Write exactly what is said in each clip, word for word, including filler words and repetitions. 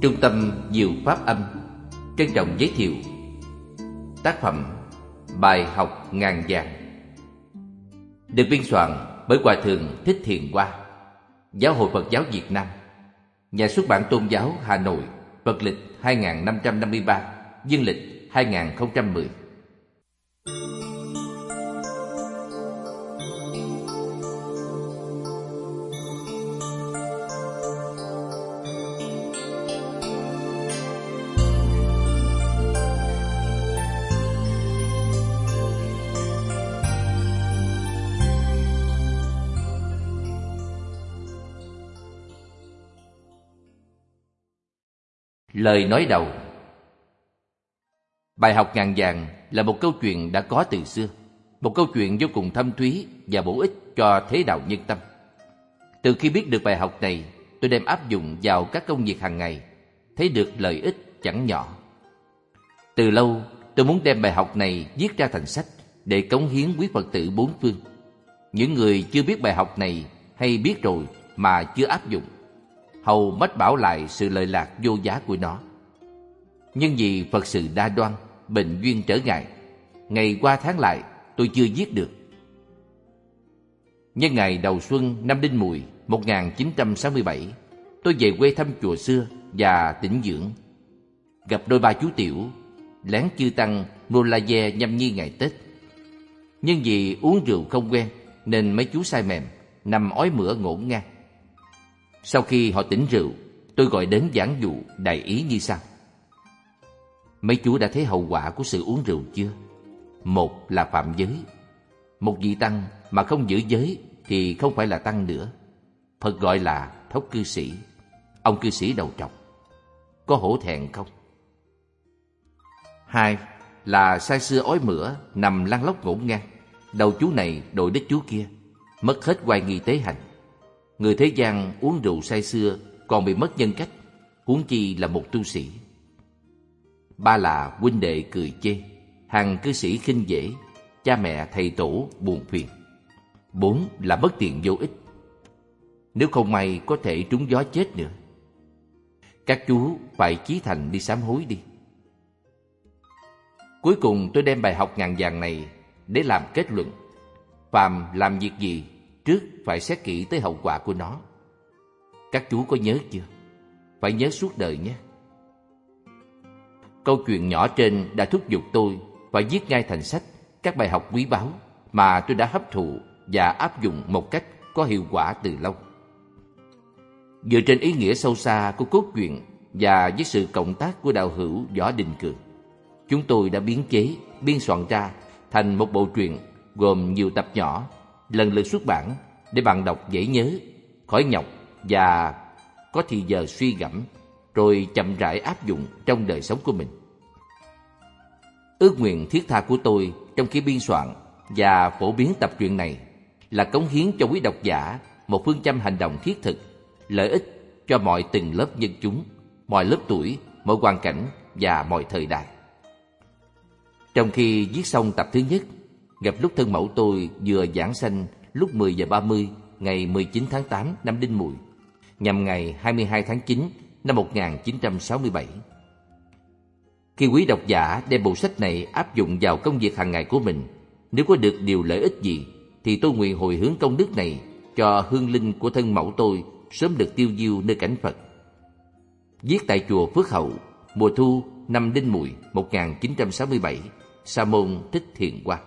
Trung tâm Diệu Pháp Âm trân trọng giới thiệu tác phẩm Bài học ngàn vàng, được biên soạn bởi Hòa Thượng Thích Thiện Hoa, Giáo hội Phật giáo Việt Nam, Nhà xuất bản Tôn giáo Hà Nội, Phật lịch hai nghìn năm trăm năm mươi ba, Dương lịch hai nghìn không trăm mười. Lời nói đầu. Bài học ngàn vàng là một câu chuyện đã có từ xưa, một câu chuyện vô cùng thâm thúy và bổ ích cho thế đạo nhân tâm. Từ khi biết được bài học này, tôi đem áp dụng vào các công việc hàng ngày, thấy được lợi ích chẳng nhỏ. Từ lâu, tôi muốn đem bài học này viết ra thành sách để cống hiến quý Phật tử bốn phương. Những người chưa biết bài học này hay biết rồi mà chưa áp dụng, hầu mách bảo lại sự lợi lạc vô giá của nó. Nhưng vì Phật sự đa đoan, bệnh duyên trở ngại, ngày qua tháng lại tôi chưa viết được. Nhân ngày đầu xuân năm Đinh Mùi một nghìn chín trăm sáu mươi bảy, tôi về quê thăm chùa xưa và tĩnh dưỡng. Gặp đôi ba chú tiểu, lén chư tăng Nô La Ve nhâm nhi ngày Tết. Nhưng vì uống rượu không quen nên mấy chú say mềm, nằm ói mửa ngổn ngang. Sau khi họ tỉnh rượu, tôi gọi đến giảng dụ đại ý như sau. Mấy chú đã thấy hậu quả của sự uống rượu chưa? Một là phạm giới. Một vị tăng mà không giữ giới thì không phải là tăng nữa. Phật gọi là thốc cư sĩ. Ông cư sĩ đầu trọc. Có hổ thẹn không? Hai là say sưa ói mửa, nằm lăn lóc ngổn ngang. Đầu chú này đội đích chú kia, mất hết oai nghi tế hạnh. Người thế gian uống rượu say sưa còn bị mất nhân cách, huống chi là một tu sĩ. Ba là huynh đệ cười chê, hàng cư sĩ khinh dễ, cha mẹ thầy tổ buồn phiền. Bốn là mất tiền vô ích, nếu không may có thể trúng gió chết nữa. Các chú phải chí thành đi sám hối đi. Cuối cùng tôi đem bài học ngàn vàng này để làm kết luận. Phàm làm việc gì, trước phải xét kỹ tới hậu quả của nó. Các chú có nhớ chưa? Phải nhớ suốt đời nhé. Câu chuyện nhỏ trên đã thúc giục tôi phải viết ngay thành sách các bài học quý báu mà tôi đã hấp thụ và áp dụng một cách có hiệu quả từ lâu. Dựa trên ý nghĩa sâu xa của cốt truyện và với sự cộng tác của đạo hữu Võ Đình Cường, chúng tôi đã biến chế, biên soạn ra thành một bộ truyện gồm nhiều tập nhỏ, lần lượt xuất bản để bạn đọc dễ nhớ, khỏi nhọc và có thì giờ suy gẫm, rồi chậm rãi áp dụng trong đời sống của mình. Ước nguyện thiết tha của tôi trong khi biên soạn và phổ biến tập truyện này là cống hiến cho quý độc giả một phương châm hành động thiết thực, lợi ích cho mọi tầng lớp nhân chúng, mọi lớp tuổi, mọi hoàn cảnh và mọi thời đại. Trong khi viết xong tập thứ nhất, gặp lúc thân mẫu tôi vừa giảng sanh lúc mười giờ ba mươi ngày mười chín tháng tám năm Đinh Mùi, nhằm ngày hai mươi hai tháng chín năm một nghìn chín trăm sáu mươi bảy. Khi quý độc giả đem bộ sách này áp dụng vào công việc hàng ngày của mình, nếu có được điều lợi ích gì, thì tôi nguyện hồi hướng công đức này cho hương linh của thân mẫu tôi sớm được tiêu diêu nơi cảnh Phật. Viết tại chùa Phước Hậu, mùa thu năm Đinh Mùi một nghìn chín trăm sáu mươi bảy, Sa môn Thích Thiện Hoa.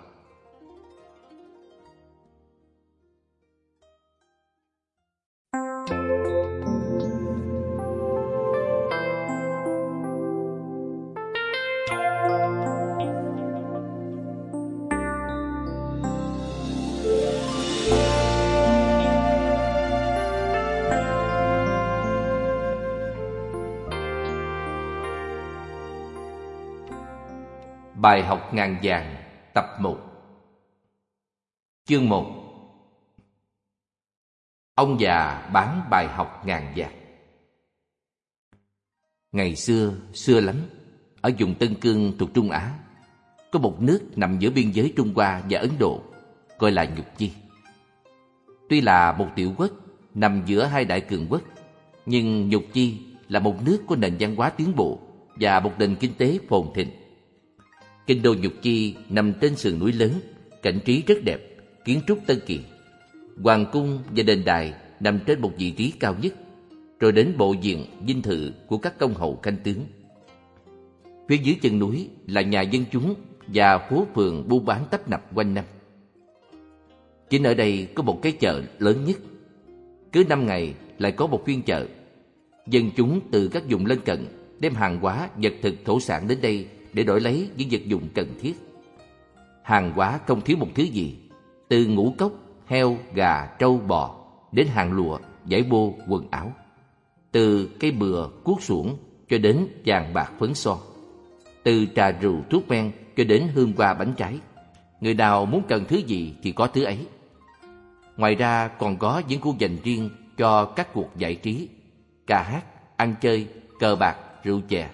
Bài học ngàn vàng tập một. Chương một. Ông già bán bài học ngàn vàng. Ngày xưa, xưa lắm, ở vùng Tân Cương thuộc Trung Á, có một nước nằm giữa biên giới Trung Hoa và Ấn Độ, gọi là Nhục Chi. Tuy là một tiểu quốc nằm giữa hai đại cường quốc, nhưng Nhục Chi là một nước có nền văn hóa tiến bộ và một nền kinh tế phồn thịnh. Kinh đô Nhục Chi nằm trên sườn núi lớn, cảnh trí rất đẹp, kiến trúc tân kỳ. Hoàng cung và đền đài nằm trên một vị trí cao nhất, rồi đến bộ diện dinh thự của các công hầu canh tướng. Phía dưới chân núi là nhà dân chúng và phố phường buôn bán tấp nập quanh năm. Chính ở đây có một cái chợ lớn nhất. Cứ năm ngày lại có một phiên chợ. Dân chúng từ các vùng lân cận đem hàng hóa, vật thực thổ sản đến đây để đổi lấy những vật dụng cần thiết. Hàng hóa không thiếu một thứ gì, từ ngũ cốc, heo, gà, trâu, bò đến hàng lụa, vải bô, quần áo. Từ cây bừa, cuốc xuồng cho đến vàng bạc phấn son. Từ trà rượu, thuốc men cho đến hương hoa bánh trái. Người nào muốn cần thứ gì thì có thứ ấy. Ngoài ra còn có những khu dành riêng cho các cuộc giải trí, ca hát, ăn chơi, cờ bạc, rượu chè.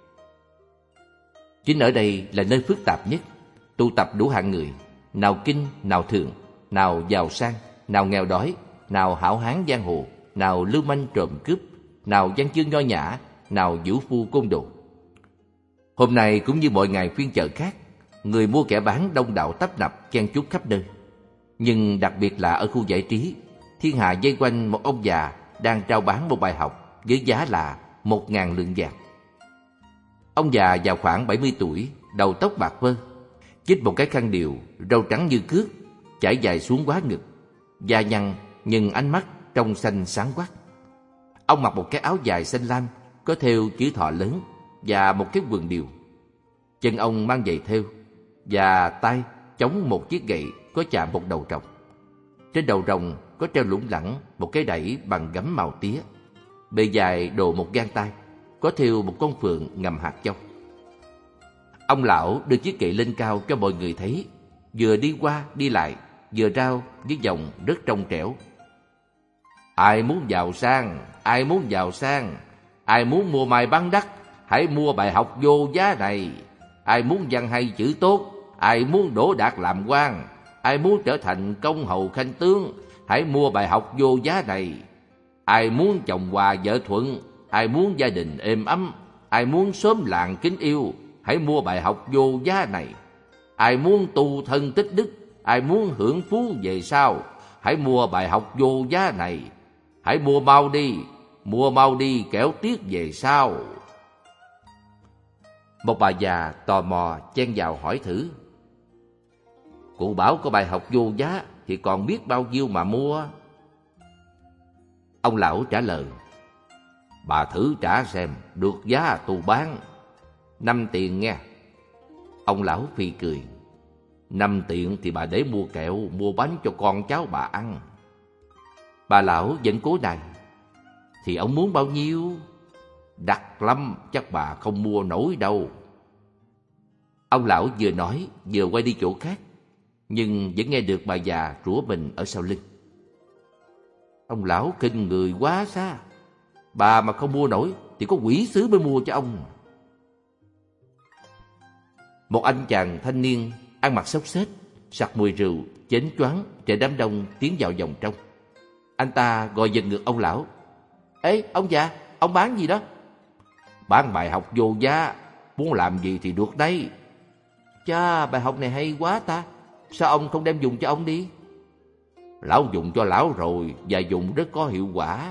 Chính ở đây là nơi phức tạp nhất, tụ tập đủ hạng người, nào kinh, nào thượng, nào giàu sang, nào nghèo đói, nào hảo hán giang hồ, nào lưu manh trộm cướp, nào văn chương nho nhã, nào vũ phu côn đồ. Hôm nay cũng như mọi ngày phiên chợ khác, người mua kẻ bán đông đảo tấp nập chen chúc khắp nơi. Nhưng đặc biệt là ở khu giải trí, thiên hạ vây quanh một ông già đang rao bán một bài học với giá là một ngàn lượng vàng. Ông già vào khoảng bảy mươi tuổi, đầu tóc bạc phơ, chích một cái khăn điều, râu trắng như cước, chải dài xuống quá ngực, da nhăn nhưng ánh mắt trong xanh sáng quắc. Ông mặc một cái áo dài xanh lam có thêu chữ thọ lớn và một cái quần điều. Chân ông mang giày thêu và tay chống một chiếc gậy có chạm một đầu rồng. Trên đầu rồng có treo lủng lẳng một cái đẩy bằng gấm màu tía. Bề dài độ một gang tay, có thêu một con phượng ngầm hạt châu. Ông lão đưa chiếc gậy lên cao cho mọi người thấy, vừa đi qua đi lại, vừa rao với giọng rất trong trẻo. Ai muốn giàu sang, ai muốn giàu sang, ai muốn mua mai bán đắt, hãy mua bài học vô giá này. Ai muốn văn hay chữ tốt, ai muốn đỗ đạt làm quan, ai muốn trở thành công hầu khanh tướng, hãy mua bài học vô giá này. Ai muốn chồng hòa vợ thuận, ai muốn gia đình êm ấm, ai muốn xóm làng kính yêu, hãy mua bài học vô giá này. Ai muốn tu thân tích đức, ai muốn hưởng phú về sau, hãy mua bài học vô giá này. Hãy mua mau đi, mua mau đi kẻo tiếc về sau. Một bà già tò mò chen vào hỏi thử. Cụ bảo có bài học vô giá thì còn biết bao nhiêu mà mua. Ông lão trả lời. Bà thử trả xem, được giá tôi bán. Năm tiền nghe. Ông lão phì cười. Năm tiền thì bà để mua kẹo, mua bánh cho con cháu bà ăn. Bà lão vẫn cố đành. Thì ông muốn bao nhiêu? Đắt lắm, chắc bà không mua nổi đâu. Ông lão vừa nói vừa quay đi chỗ khác, nhưng vẫn nghe được bà già rủa mình ở sau lưng. Ông lão khinh người quá xa. Bà mà không mua nổi thì có quỷ sứ mới mua cho ông. Một anh chàng thanh niên ăn mặc xốc xếch, sặc mùi rượu, chén choáng trên đám đông tiến vào vòng trong. Anh ta gọi giật ngược ông lão. Ê, ông già, ông bán gì đó? Bán bài học vô giá, muốn làm gì thì được đấy. Chà, bài học này hay quá ta. Sao ông không đem dùng cho ông đi? Lão dùng cho lão rồi, và dùng rất có hiệu quả.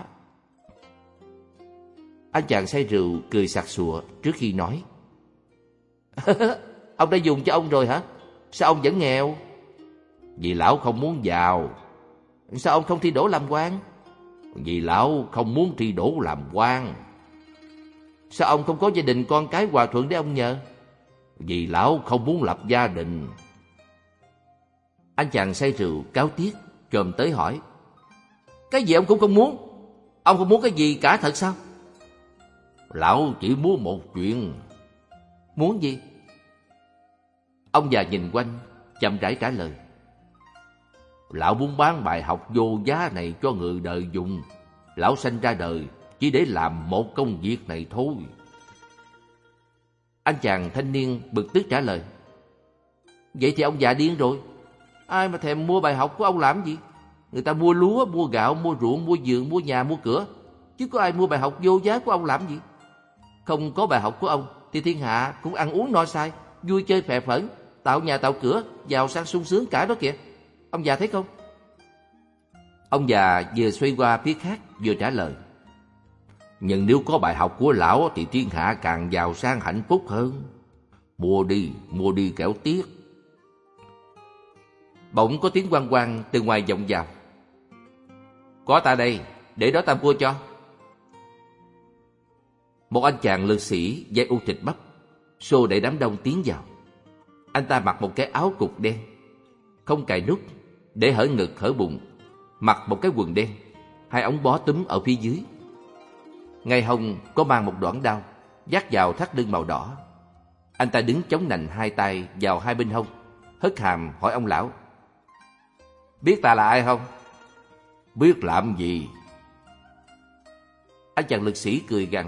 Anh chàng say rượu cười sặc sụa trước khi nói. Ông đã dùng cho ông rồi hả? Sao ông vẫn nghèo? Vì lão không muốn giàu. Sao ông không thi đỗ làm quan? Vì lão không muốn thi đỗ làm quan. Sao ông không có gia đình con cái hòa thuận để ông nhờ? Vì lão không muốn lập gia đình. Anh chàng say rượu cáo tiếc chồm tới hỏi. Cái gì ông cũng không muốn? Ông không muốn cái gì cả thật sao? Lão chỉ muốn một chuyện. Muốn gì? Ông già nhìn quanh, chậm rãi trả lời. Lão muốn bán bài học vô giá này cho người đời dùng. Lão sanh ra đời chỉ để làm một công việc này thôi. Anh chàng thanh niên bực tức trả lời. Vậy thì ông già điên rồi. Ai mà thèm mua bài học của ông làm gì? Người ta mua lúa, mua gạo, mua ruộng, mua vườn, mua nhà, mua cửa. chứ có ai mua bài học vô giá của ông làm gì? Không có bài học của ông thì thiên hạ cũng ăn uống no say, vui chơi phè phỡn, tạo nhà tạo cửa, giàu sang sung sướng cả đó kìa. Ông già thấy không? Ông già vừa xoay qua phía khác vừa trả lời: Nhưng nếu có bài học của lão thì thiên hạ càng giàu sang hạnh phúc hơn. Mua đi, mua đi kẻo tiếc. Bỗng có tiếng oang oang từ ngoài vọng vào: Có ta đây, để đó ta mua cho. Một anh chàng lực sĩ vai u thịt bắp xô đẩy đám đông tiến vào. Anh ta mặc một cái áo cục đen, không cài nút, để hở ngực hở bụng, mặc một cái quần đen, hai ống bó túm ở phía dưới. Ngay hông có mang một đoạn đao, vác vào thắt lưng màu đỏ. Anh ta đứng chống nạnh hai tay vào hai bên hông, hất hàm hỏi ông lão: Biết ta là ai không? Biết làm gì? Anh chàng lực sĩ cười gằn: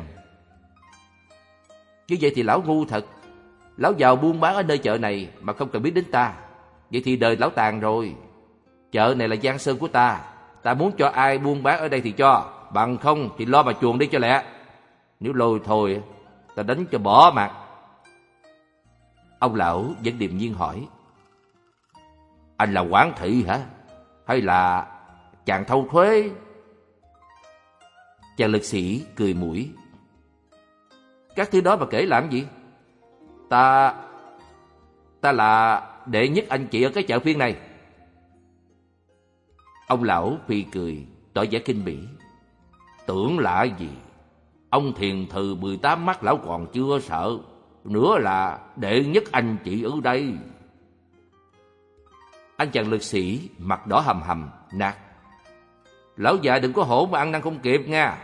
Như vậy thì lão ngu thật. Lão giàu buôn bán ở nơi chợ này mà không cần biết đến ta. Vậy thì đời lão tàn rồi. Chợ này là giang sơn của ta. Ta muốn cho ai buôn bán ở đây thì cho, bằng không thì lo mà chuồn đi cho lẹ. Nếu lôi thôi, ta đánh cho bỏ mặt. Ông lão vẫn điềm nhiên hỏi: Anh là quản thị hả? Hay là chàng thâu thuế? Chàng lực sĩ cười mũi: Các thứ đó mà kể làm gì? Ta... Ta là đệ nhất anh chị ở cái chợ phiên này. Ông lão phì cười, tỏ vẻ kinh bỉ: Tưởng là gì? Ông thiền thừ mười tám mắt lão còn chưa sợ, nữa là đệ nhất anh chị ở đây. Anh chàng lực sĩ mặt đỏ hầm hầm nạt: Lão già đừng có hổ mà ăn năn không kịp nha.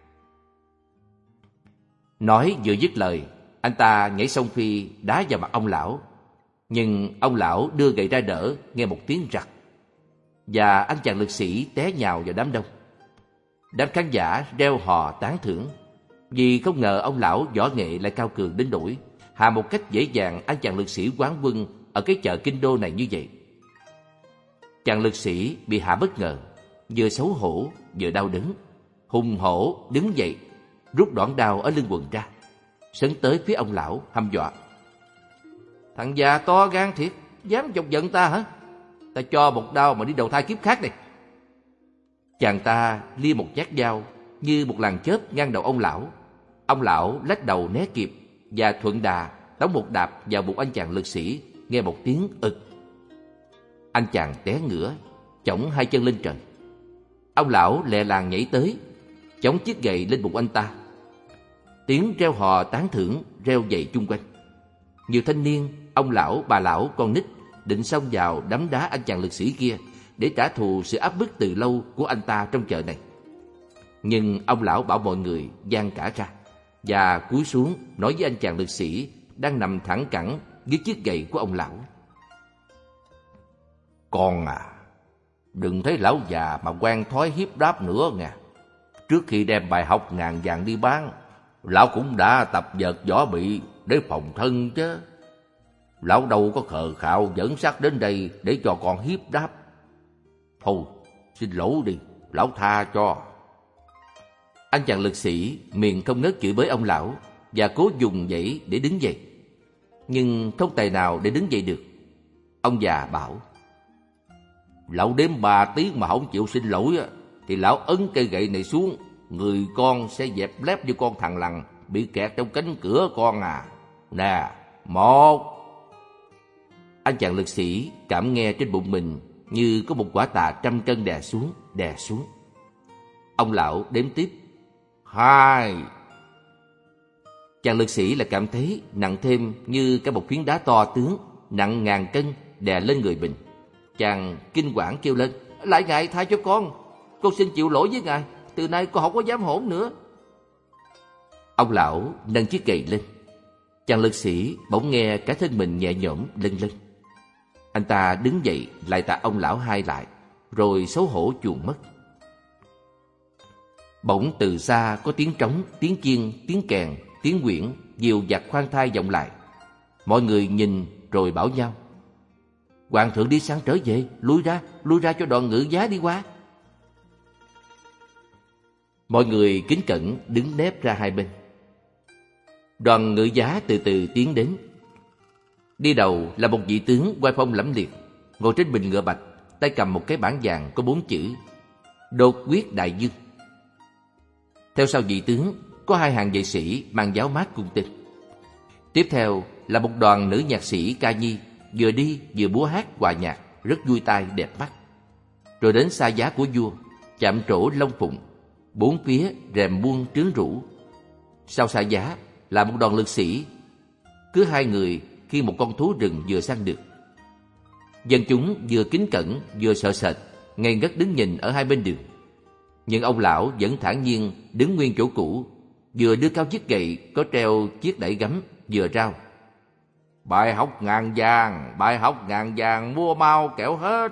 Nói vừa dứt lời, anh ta nhảy sông phi đá vào mặt ông lão. Nhưng ông lão đưa gậy ra đỡ, nghe một tiếng rặc, và anh chàng lực sĩ té nhào vào đám đông. Đám khán giả reo hò tán thưởng, vì không ngờ ông lão võ nghệ lại cao cường đến nỗi hạ một cách dễ dàng anh chàng lực sĩ quán quân ở cái chợ kinh đô này như vậy. Chàng lực sĩ bị hạ bất ngờ, vừa xấu hổ vừa đau đớn, hùng hổ đứng dậy, rút đoạn đao ở lưng quần ra, sấn tới phía ông lão hăm dọa: Thằng già to gan thiệt, dám chọc giận ta hả? Ta cho một đao mà đi đầu thai kiếp khác này. Chàng ta lia một nhát dao như một làn chớp ngang đầu ông lão. Ông lão lách đầu né kịp và thuận đà đóng một đạp vào bụng anh chàng lực sĩ, nghe một tiếng ực. Anh chàng té ngửa, chổng hai chân lên trời. Ông lão lẹ làng nhảy tới, chống chiếc gậy lên bụng anh ta. Tiếng reo hò tán thưởng reo dậy chung quanh. Nhiều thanh niên, ông lão, bà lão, con nít định xông vào đấm đá anh chàng lực sĩ kia để trả thù sự áp bức từ lâu của anh ta trong chợ này. Nhưng ông lão bảo mọi người giang cả ra và cúi xuống nói với anh chàng lực sĩ đang nằm thẳng cẳng dưới chiếc gậy của ông lão: Con à, đừng thấy lão già mà quen thói hiếp đáp nữa nha. Trước khi đem bài học ngàn vàng đi bán, lão cũng đã tập vợt võ bị để phòng thân chứ. Lão đâu có khờ khạo dẫn xác đến đây để cho con hiếp đáp. Thôi, xin lỗi đi, lão tha cho. Anh chàng lực sĩ miệng không ngớt chửi bới ông lão và cố dùng dãy để đứng dậy, nhưng không tài nào để đứng dậy được. Ông già bảo: Lão đếm ba tiếng mà không chịu xin lỗi thì lão ấn cây gậy này xuống, người con sẽ dẹp lép như con thằng lằn bị kẹt trong cánh cửa con à. Nè, một. Anh chàng lực sĩ cảm nghe trên bụng mình như có một quả tạ trăm cân đè xuống, đè xuống. Ông lão đếm tiếp: Hai. Chàng lực sĩ lại cảm thấy nặng thêm như cả một phiến đá to tướng, nặng ngàn cân đè lên người mình. Chàng kinh quản kêu lên: Lại ngài tha cho con, con xin chịu lỗi với ngài, từ nay con không có dám hỗn nữa. Ông lão nâng chiếc gậy lên. Chàng lực sĩ bỗng nghe cả thân mình nhẹ nhõm lâng lâng. Anh ta đứng dậy lại tạ ông lão hai lại, rồi xấu hổ chuồn mất. Bỗng từ xa có tiếng trống, tiếng chiên, tiếng kèn, tiếng quyển, dìu dặt khoan thai vọng lại. Mọi người nhìn rồi bảo nhau: Hoàng thượng đi săn trở về, lui ra, lui ra cho đoàn ngự giá đi qua. Mọi người kính cẩn đứng nép ra hai bên. Đoàn ngự giá từ từ tiến đến. Đi đầu là một vị tướng oai phong lẫm liệt, ngồi trên bình ngựa bạch, tay cầm một cái bảng vàng có bốn chữ Đột Quyết Đại Dương. Theo sau vị tướng có hai hàng vệ sĩ mang giáo mát cung tên. Tiếp theo là một đoàn nữ nhạc sĩ ca nhi, vừa đi vừa múa hát hòa nhạc, rất vui tai đẹp mắt. Rồi đến xa giá của vua, chạm trổ long phụng, bốn phía rèm buông trướng rũ. Sau xa giá là một đoàn lực sĩ, cứ hai người khi một con thú rừng vừa săn được. Dân chúng vừa kính cẩn vừa sợ sệt, ngây ngất đứng nhìn ở hai bên đường. Nhưng ông lão vẫn thản nhiên đứng nguyên chỗ cũ, vừa đưa cao chiếc gậy có treo chiếc đẩy gấm, vừa rao: bài học ngàn vàng, bài học ngàn vàng, mua mau kẻo hết.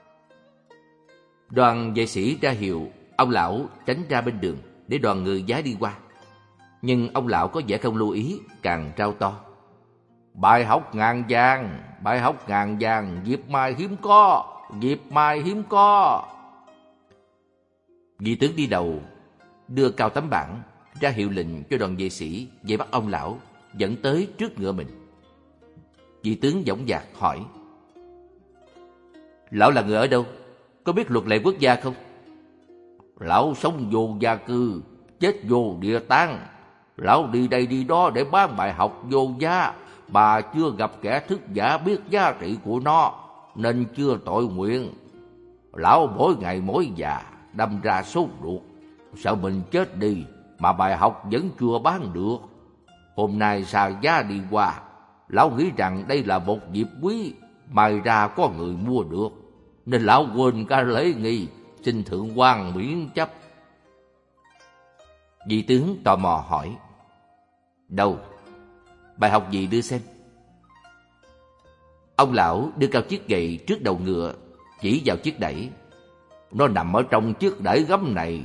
Đoàn vệ sĩ ra hiệu ông lão tránh ra bên đường để đoàn ngự giá đi qua. Nhưng ông lão có vẻ không lưu ý, càng rao to: bài học ngàn vàng, bài học ngàn vàng, dịp mai hiếm có, dịp mai hiếm có. Vị tướng đi đầu đưa cao tấm bảng ra hiệu lệnh cho đoàn vệ sĩ về bắt ông lão, dẫn tới trước ngựa mình. Vị tướng dõng dạc hỏi: lão là người ở đâu? Có biết luật lệ quốc gia không? Lão sống vô gia cư, chết vô địa tán. Lão đi đây đi đó để bán bài học vô giá, bà chưa gặp kẻ thức giả biết giá trị của nó, nên chưa tội nguyện. Lão mỗi ngày mỗi già, đâm ra sốt ruột, sợ mình chết đi mà bài học vẫn chưa bán được. Hôm nay xa giá đi qua, lão nghĩ rằng đây là một dịp quý, mai ra có người mua được, nên lão quên cả lễ nghi, xin thượng quan miễn chấp. Vị tướng tò mò hỏi: đâu? Bài học gì đưa xem? Ông lão đưa cao chiếc gậy trước đầu ngựa, chỉ vào chiếc đẩy: nó nằm ở trong chiếc đẩy gấm này.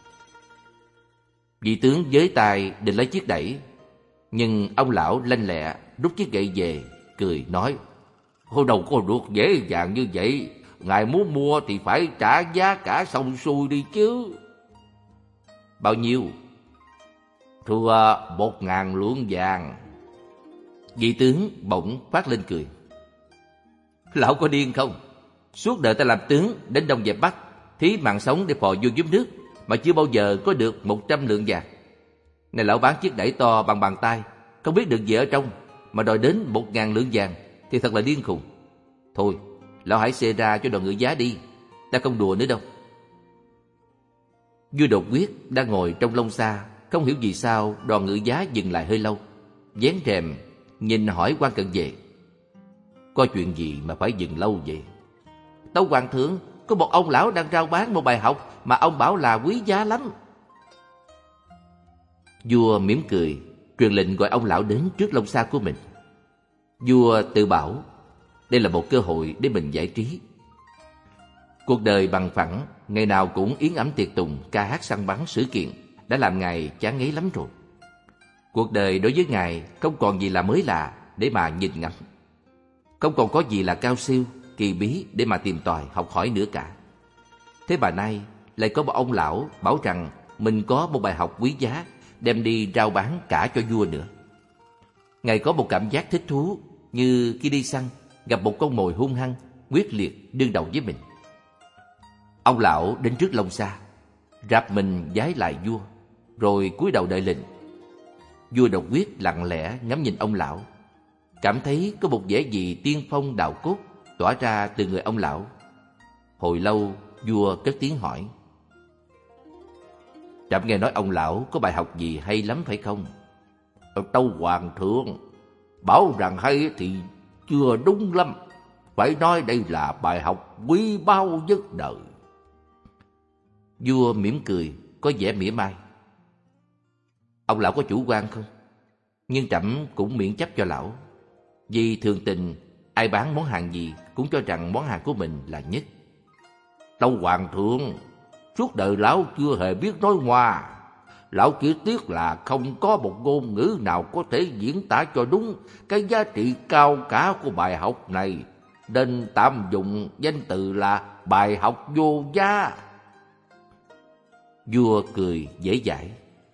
Vị tướng với tay định lấy chiếc đẩy, nhưng ông lão lanh lẹ rút chiếc gậy về, cười nói: Ôi đâu có được dễ dàng như vậy, ngài muốn mua thì phải trả giá cả xong xuôi đi chứ. Bao nhiêu? Thưa một ngàn lượng vàng. Vị tướng bỗng phát lên cười: lão có điên không? Suốt đời ta làm tướng đến Đông dẹp Bắc, thí mạng sống để phò vua giúp nước, mà chưa bao giờ có được một trăm lượng vàng. Này lão bán chiếc đẩy to bằng bàn tay, không biết được gì ở trong, mà đòi đến một ngàn lượng vàng thì thật là điên khùng. Thôi, lão hãy xê ra cho đoàn ngự giá đi, ta không đùa nữa đâu. Vua Đột Quyết đang ngồi trong lông xa, không hiểu vì sao đoàn ngự giá dừng lại hơi lâu, vén rèm nhìn hỏi quan cận vệ: có chuyện gì mà phải dừng lâu vậy? Tâu hoàng thượng, có một ông lão đang rao bán một bài học mà ông bảo là quý giá lắm. Vua mỉm cười, truyền lệnh gọi ông lão đến trước lông xa của mình. Vua tự bảo đây là một cơ hội để mình giải trí. Cuộc đời bằng phẳng, ngày nào cũng yến ấm tiệc tùng, ca hát săn bắn sự kiện, đã làm ngài chán ngấy lắm rồi. Cuộc đời đối với ngài không còn gì là mới lạ để mà nhìn ngắm, không còn có gì là cao siêu, kỳ bí để mà tìm tòi học hỏi nữa cả. Thế mà nay lại có một ông lão bảo rằng mình có một bài học quý giá, đem đi rao bán cả cho vua nữa. Ngài có một cảm giác thích thú, như khi đi săn gặp một con mồi hung hăng, quyết liệt đương đầu với mình. Ông lão đến trước lông xa, rạp mình vái lại vua, rồi cúi đầu đợi lệnh. Vua Đột Quyết lặng lẽ ngắm nhìn ông lão, cảm thấy có một vẻ gì tiên phong đạo cốt tỏa ra từ người ông lão. Hồi lâu vua cất tiếng hỏi: trẫm nghe nói ông lão có bài học gì hay lắm phải không? Tâu hoàng thượng, bảo rằng hay thì chưa đúng lắm, phải nói đây là bài học quý báu nhất đời. Vua mỉm cười, có vẻ mỉa mai: ông lão có chủ quan không? Nhưng trẫm cũng miễn chấp cho lão, vì thường tình ai bán món hàng gì cũng cho rằng món hàng của mình là nhất. Tâu hoàng thượng, suốt đời lão chưa hề biết nói ngoa. Lão chỉ tiếc là không có một ngôn ngữ nào có thể diễn tả cho đúng cái giá trị cao cả của bài học này, nên tạm dùng danh từ là bài học vô giá. Vua cười dễ dãi.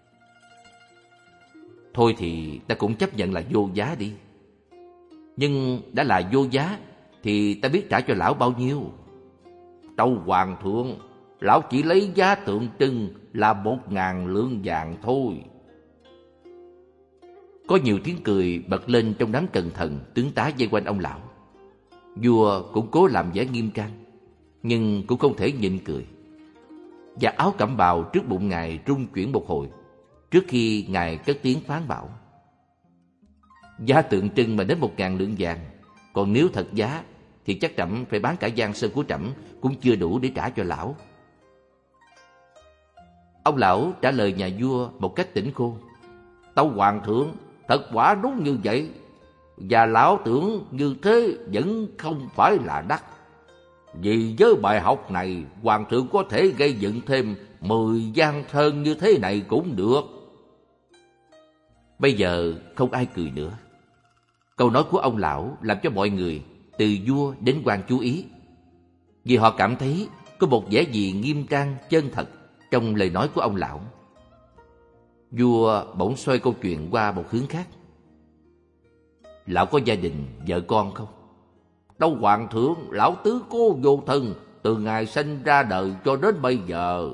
Thôi thì ta cũng chấp nhận là vô giá đi. Nhưng đã là vô giá thì ta biết trả cho lão bao nhiêu? Tâu hoàng thượng, lão chỉ lấy giá tượng trưng là một ngàn lượng vàng thôi. Có nhiều tiếng cười bật lên trong đám cần thần tướng tá vây quanh ông lão. Vua cũng cố làm vẻ nghiêm trang, nhưng cũng không thể nhịn cười. Và áo cẩm bào trước bụng ngài rung chuyển một hồi, trước khi ngài cất tiếng phán bảo: Giá tượng trưng mà đến một ngàn lượng vàng, còn nếu thật giá thì chắc trẫm phải bán cả giang sơn của trẫm cũng chưa đủ để trả cho lão. Ông lão trả lời nhà vua một cách tỉnh khôn: Tâu hoàng thượng, thật quả đúng như vậy, và lão tưởng như thế vẫn không phải là đắt. Vì với bài học này, hoàng thượng có thể gây dựng thêm mười gian thơn như thế này cũng được. Bây giờ không ai cười nữa. Câu nói của ông lão làm cho mọi người, từ vua đến quan chú ý, vì họ cảm thấy có một vẻ gì nghiêm trang chân thật trong lời nói của ông lão. Vua bỗng xoay câu chuyện qua một hướng khác: Lão có gia đình, vợ con không? Đâu hoàng thượng, lão tứ cô vô thân, từ ngày sinh ra đời cho đến bây giờ.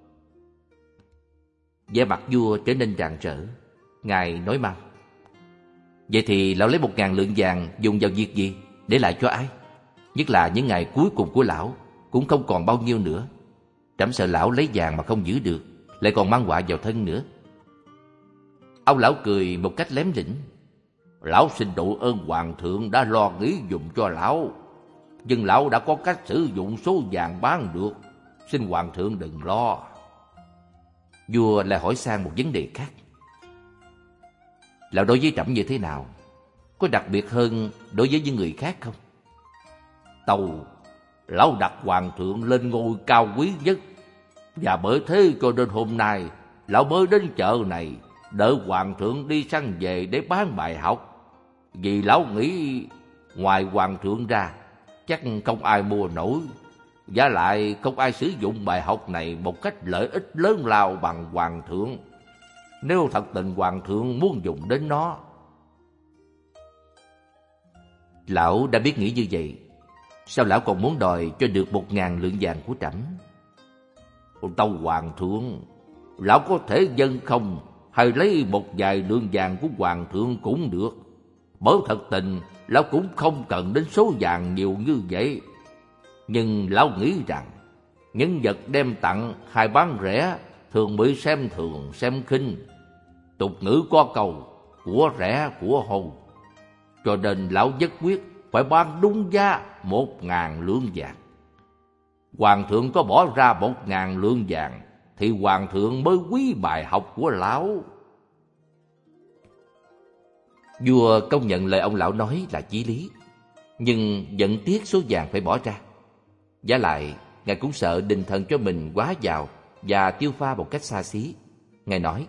vẻ mặt vua trở nên rạng rỡ. Ngài nói mau: Vậy thì lão lấy một ngàn lượng vàng dùng vào việc gì? Để lại cho ai? Nhất là những ngày cuối cùng của lão cũng không còn bao nhiêu nữa. Trẫm sợ lão lấy vàng mà không giữ được, lại còn mang họa vào thân nữa. Ông lão cười một cách lém lỉnh: Lão xin độ ơn hoàng thượng đã lo nghĩ dùng cho lão, nhưng lão đã có cách sử dụng số vàng bán được, xin hoàng thượng đừng lo. Vua lại hỏi sang một vấn đề khác: Lão đối với trẫm như thế nào? Có đặc biệt hơn đối với những người khác không? Tâu, lão đặt hoàng thượng lên ngôi cao quý nhất, và bởi thế cho đến hôm nay lão mới đến chợ này, đợi hoàng thượng đi săn về để bán bài học. Vì lão nghĩ ngoài hoàng thượng ra chắc không ai mua nổi, và lại không ai sử dụng bài học này một cách lợi ích lớn lao bằng hoàng thượng, nếu thật tình hoàng thượng muốn dùng đến nó. Lão đã biết nghĩ như vậy, sao lão còn muốn đòi cho được một ngàn lượng vàng của trẫm? Tâu hoàng thượng, lão có thể dâng không, hay lấy một vài lượng vàng của hoàng thượng cũng được. Bởi thật tình lão cũng không cần đến số vàng nhiều như vậy. Nhưng lão nghĩ rằng những vật đem tặng hay bán rẻ thường bị xem thường xem khinh. Tục ngữ có câu của rẻ của hầu, cho nên lão nhất quyết phải bán đúng giá một ngàn lượng vàng. Hoàng thượng có bỏ ra một ngàn lượng vàng thì hoàng thượng mới quý bài học của lão. Vua công nhận lời ông lão nói là chí lý, nhưng vẫn tiếc số vàng phải bỏ ra. Vả lại, ngài cũng sợ đình thần cho mình quá giàu và tiêu pha một cách xa xí. Ngài nói: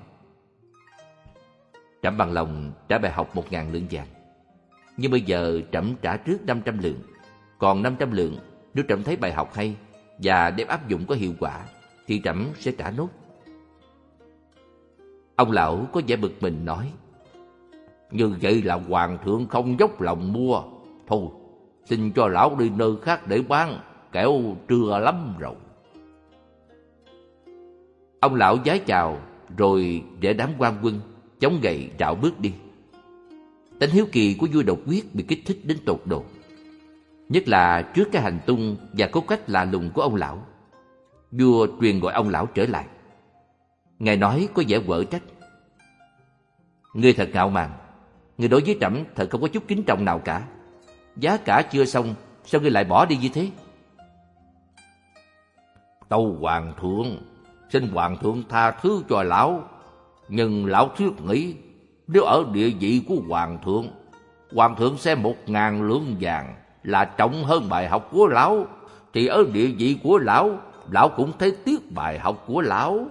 Trẫm bằng lòng trả bài học một ngàn lượng vàng, nhưng bây giờ trẫm trả trước năm trăm lượng, còn năm trăm lượng nếu trẫm thấy bài học hay và đem áp dụng có hiệu quả thì trẫm sẽ trả nốt. Ông lão có vẻ bực mình nói: Như vậy là hoàng thượng không dốc lòng mua. Thôi, xin cho lão đi nơi khác để bán, kẻo trưa lắm rồi. Ông lão vái chào rồi để đám quan quân chống gậy rảo bước đi. Tính hiếu kỳ của vua độc quyết bị kích thích đến tột độ, nhất là trước cái hành tung và cốt cách lạ lùng của ông lão. Vua truyền gọi ông lão trở lại. Ngài nói có vẻ quở trách: Ngươi thật ngạo mạn, ngươi đối với trẫm thật không có chút kính trọng nào cả. Giá cả chưa xong, sao ngươi lại bỏ đi như thế? Tâu hoàng thượng, xin hoàng thượng tha thứ cho lão, nhưng lão thiết nghĩ nếu ở địa vị của hoàng thượng, hoàng thượng xem một ngàn lượng vàng là trọng hơn bài học của lão, thì ở địa vị của lão, lão cũng thấy tiếc bài học của lão.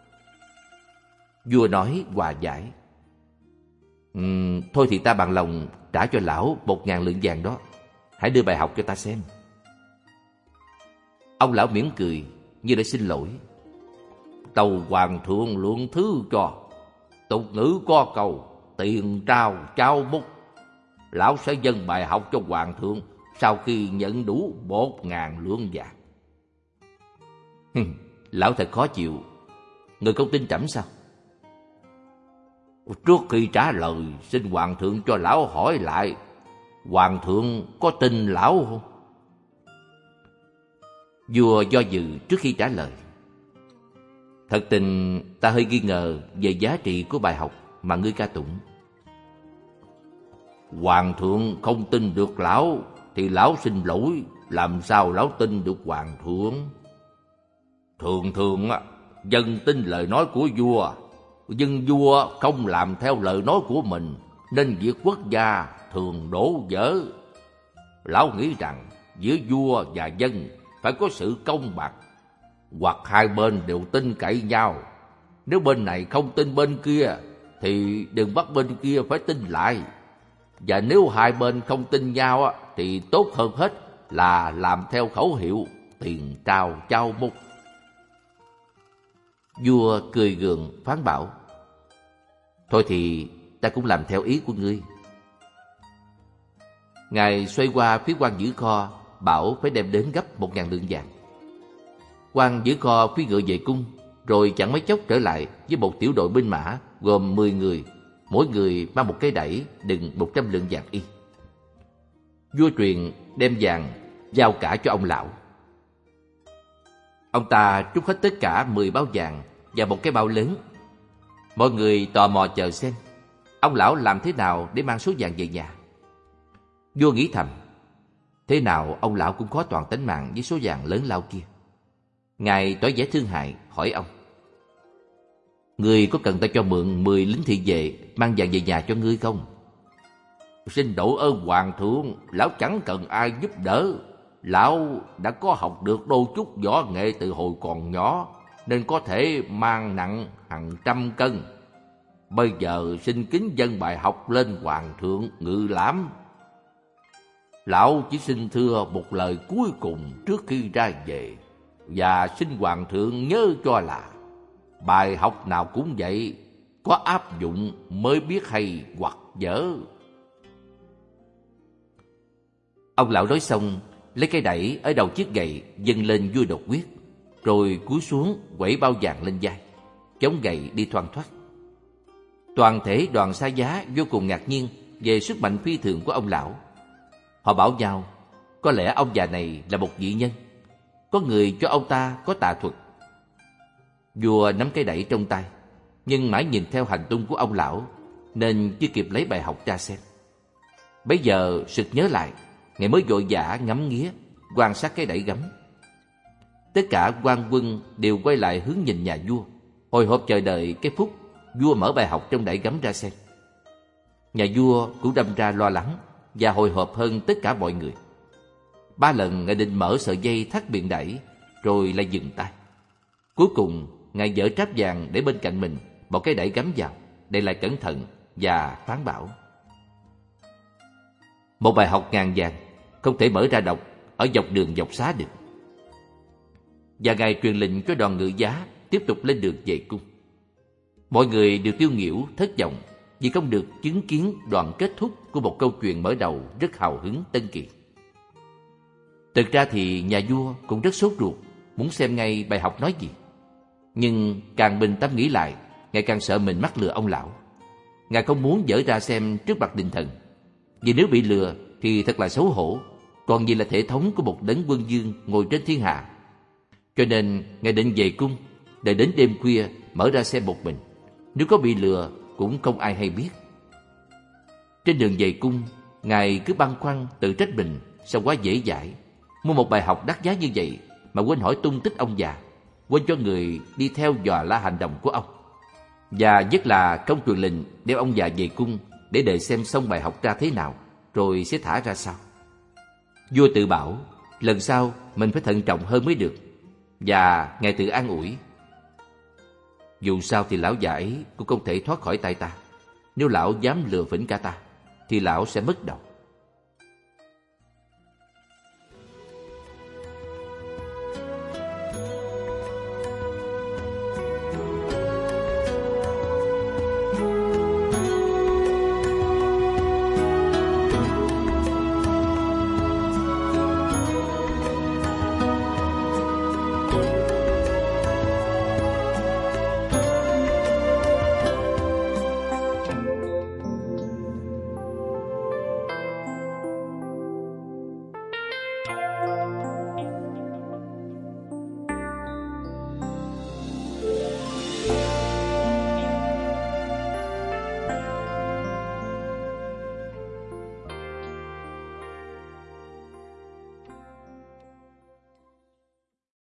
Vua nói hòa giải: uhm, Thôi thì ta bằng lòng trả cho lão một ngàn lượng vàng đó. Hãy đưa bài học cho ta xem. Ông lão mỉm cười như để xin lỗi: tâu hoàng thượng lượng thứ cho. Tục ngữ có câu, tiền trao trao múc. Lão sẽ dâng bài học cho hoàng thượng sau khi nhận đủ một ngàn lượng vàng. Lão thật khó chịu. Người không tin trẫm sao? Trước khi trả lời, xin hoàng thượng cho lão hỏi lại, hoàng thượng có tin lão không? Vua do dự trước khi trả lời. Thật tình ta hơi nghi ngờ về giá trị của bài học mà ngươi ca tụng. Hoàng thượng không tin được lão thì lão xin lỗi, làm sao lão tin được hoàng thượng? Thường thường dân tin lời nói của vua, nhưng vua không làm theo lời nói của mình, nên việc quốc gia thường đổ vỡ. Lão nghĩ rằng giữa vua và dân phải có sự công bằng, hoặc hai bên đều tin cậy nhau. Nếu bên này không tin bên kia thì đừng bắt bên kia phải tin lại. Và nếu hai bên không tin nhau thì tốt hơn hết là làm theo khẩu hiệu tiền trao trao múc. Vua cười gượng phán bảo, thôi thì ta cũng làm theo ý của ngươi. Ngài xoay qua phía quan giữ kho, bảo phải đem đến gấp một ngàn lượng vàng. Quan giữ kho phi ngựa về cung, rồi chẳng mấy chốc trở lại với một tiểu đội binh mã gồm mười người, mỗi người mang một cái đẩy đựng một trăm lượng vàng y. Vua truyền đem vàng giao cả cho ông lão. Ông ta trút hết tất cả mười bao vàng vào một cái bao lớn. Mọi người tò mò chờ xem ông lão làm thế nào để mang số vàng về nhà. Vua nghĩ thầm, thế nào ông lão cũng khó toàn tính mạng với số vàng lớn lao kia. Ngài tỏ vẻ thương hại hỏi ông, ngươi có cần ta cho mượn mười lính thị vệ mang vàng về nhà cho ngươi không? Xin độ ơn hoàng thượng, lão chẳng cần ai giúp đỡ. Lão đã có học được đôi chút võ nghệ từ hồi còn nhỏ, nên có thể mang nặng hàng trăm cân. Bây giờ xin kính dâng bài học lên hoàng thượng ngự lãm. Lão chỉ xin thưa một lời cuối cùng trước khi ra về, và xin hoàng thượng nhớ cho là bài học nào cũng vậy, có áp dụng mới biết hay hoặc dở. Ông lão nói xong, lấy cái đẩy ở đầu chiếc gậy dâng lên vua đột quyết, rồi cúi xuống quẩy bao vàng lên vai, chống gậy đi thoăn thoắt. Toàn thể đoàn xa giá vô cùng ngạc nhiên về sức mạnh phi thường của ông lão. Họ bảo nhau, có lẽ ông già này là một vị nhân, có người cho ông ta có tà thuật. Vua nắm cái đẩy trong tay, nhưng mãi nhìn theo hành tung của ông lão nên chưa kịp lấy bài học ra xem. Bấy giờ sực nhớ lại, ngài mới vội vã ngắm nghía quan sát cái đẩy gấm. Tất cả quan quân đều quay lại hướng nhìn nhà vua, hồi hộp chờ đợi cái phút vua mở bài học trong đẩy gấm ra xem. Nhà vua cũng đâm ra lo lắng và hồi hộp hơn tất cả mọi người. Ba lần ngài định mở sợi dây thắt miệng đẩy, rồi lại dừng tay. Cuối cùng ngài dỡ tráp vàng để bên cạnh mình, bỏ cái đẩy gắm vào, để lại cẩn thận và phán bảo, một bài học ngàn vàng không thể mở ra đọc ở dọc đường dọc xá được. Và ngài truyền lệnh cho đoàn ngự giá tiếp tục lên đường về cung. Mọi người đều tiêu nghỉu thất vọng vì không được chứng kiến đoạn kết thúc của một câu chuyện mở đầu rất hào hứng tân kỳ. Thực ra thì nhà vua cũng rất sốt ruột, muốn xem ngay bài học nói gì. Nhưng càng bình tâm nghĩ lại, ngài càng sợ mình mắc lừa ông lão. Ngài không muốn dở ra xem trước mặt đình thần, vì nếu bị lừa thì thật là xấu hổ, còn gì là thể thống của một đấng quân vương ngồi trên thiên hạ. Cho nên ngài định về cung, đợi đến đêm khuya mở ra xem một mình. Nếu có bị lừa cũng không ai hay biết. Trên đường về cung, ngài cứ băn khoăn tự trách mình sao quá dễ dãi, mua một bài học đắt giá như vậy mà quên hỏi tung tích ông già, quên cho người đi theo dò la hành động của ông, và nhất là không truyền lệnh đem ông già về cung để đợi xem xong bài học ra thế nào rồi sẽ thả ra sao. Vua tự bảo lần sau mình phải thận trọng hơn mới được, và ngài tự an ủi, dù sao thì lão già ấy cũng không thể thoát khỏi tay ta. Nếu lão dám lừa phỉnh cả ta thì lão sẽ mất đầu.